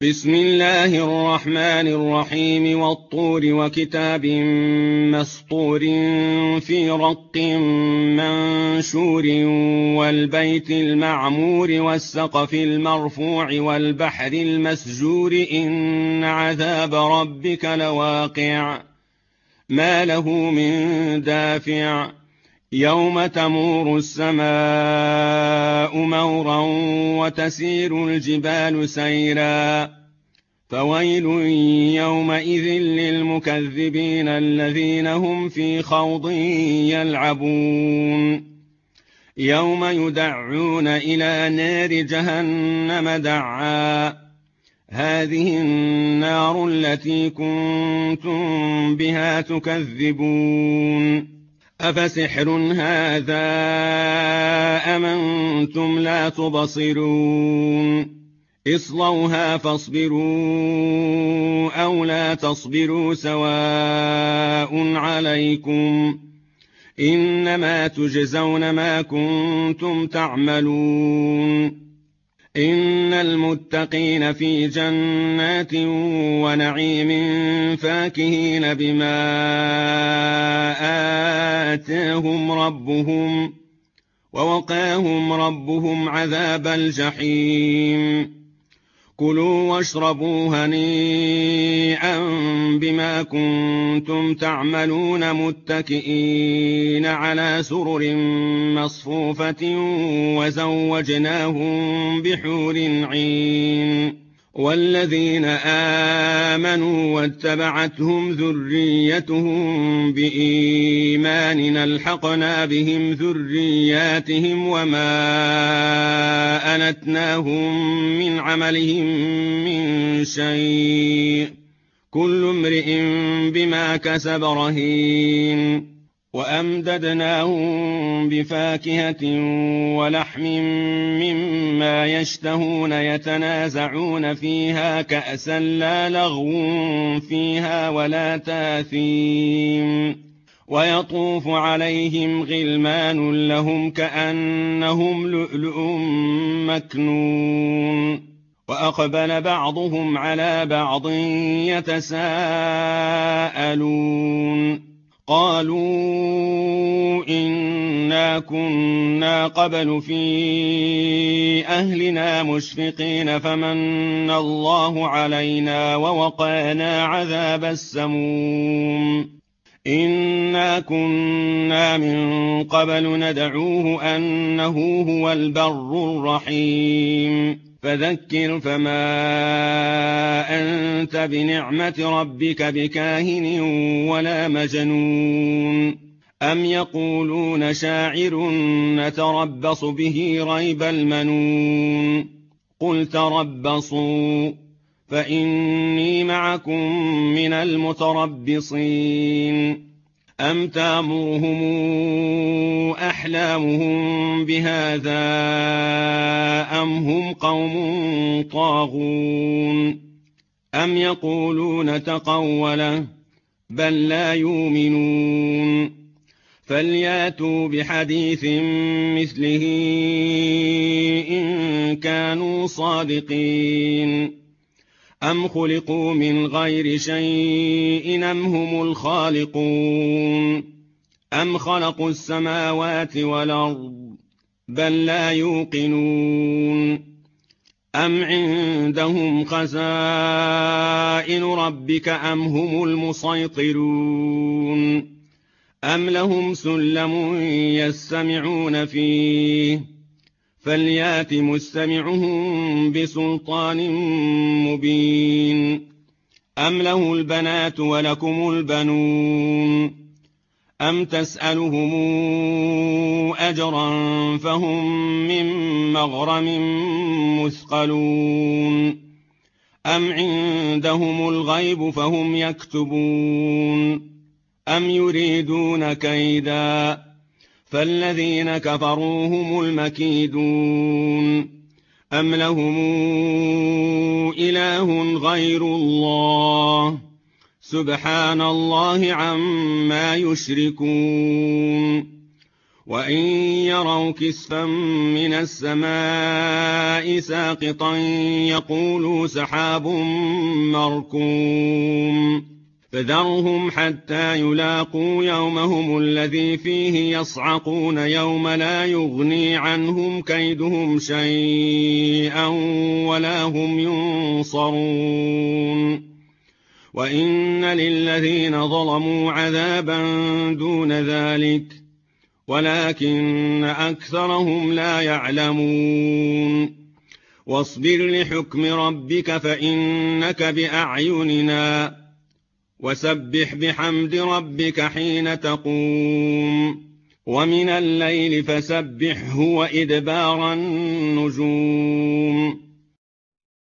بسم الله الرحمن الرحيم والطور وكتاب مسطور في رق منشور والبيت المعمور والسقف المرفوع والبحر المسجور إن عذاب ربك لواقع ما له من دافع يوم تمور السماء مورا وتسير الجبال سيرا فويل يومئذ للمكذبين الذين هم في خوض يلعبون يوم يدعون إلى نار جهنم دعا هذه النار التي كنتم بها تكذبون أفسحر هذا أم أنتم لا تبصرون اصلوها فاصبروا أو لا تصبروا سواء عليكم إنما تجزون ما كنتم تعملون إن المتقين في جنات ونعيم فاكهين بما آتاهم ربهم ووقاهم ربهم عذاب الجحيم كلوا واشربوا هنيئا بما كنتم تعملون متكئين على سرر مصفوفة وزوجناهم بحور عين والذين آمنوا واتبعتهم ذريتهم بإيمان ألحقنا بهم ذرياتهم وما ألتناهم من عملهم من شيء كل امرئ بما كسب رهين وأمددناهم بفاكهة ولحم مما يشتهون يتنازعون فيها كأسا لا لغو فيها ولا تاثيم ويطوف عليهم غلمان لهم كأنهم لؤلؤ مكنون وأقبل بعضهم على بعض يتساءلون قالوا إنا كنا قبل في أهلنا مشفقين فمن الله علينا ووقانا عذاب السموم إنا كنا من قبل ندعوه أنه هو البر الرحيم فذكر فما أنت بنعمة ربك بكاهن ولا مجنون أم يقولون شاعر نتربص به ريب المنون قل تربصوا فإني معكم من المتربصين أم تأمرهم أحلامهم بهذا أم هم قوم طاغون أم يقولون تقوله بل لا يؤمنون فلياتوا بحديث مثله إن كانوا صادقين أم خلقوا من غير شيء أم هم الخالقون أم خلقوا السماوات والأرض بل لا يوقنون أم عندهم خزائن ربك أم هم المسيطرون أم لهم سلم يستمعون فيه فليات مستمعهم بسلطان مبين أم له البنات ولكم البنون أم تسألهم أجرا فهم من مغرم مثقلون أم عندهم الغيب فهم يكتبون أم يريدون كيدا فالذين كفروا هم المكيدون أم لهم إله غير الله سبحان الله عما يشركون وإن يروا كسفا من السماء ساقطا يقولوا سحاب مركوم فذرهم حتى يلاقوا يومهم الذي فيه يصعقون يوم لا يغني عنهم كيدهم شيئا ولا هم ينصرون وإن للذين ظلموا عذابا دون ذلك ولكن أكثرهم لا يعلمون واصبر لحكم ربك فإنك بأعيننا وسبح بحمد ربك حين تقوم ومن الليل فسبحه وإدبار النجوم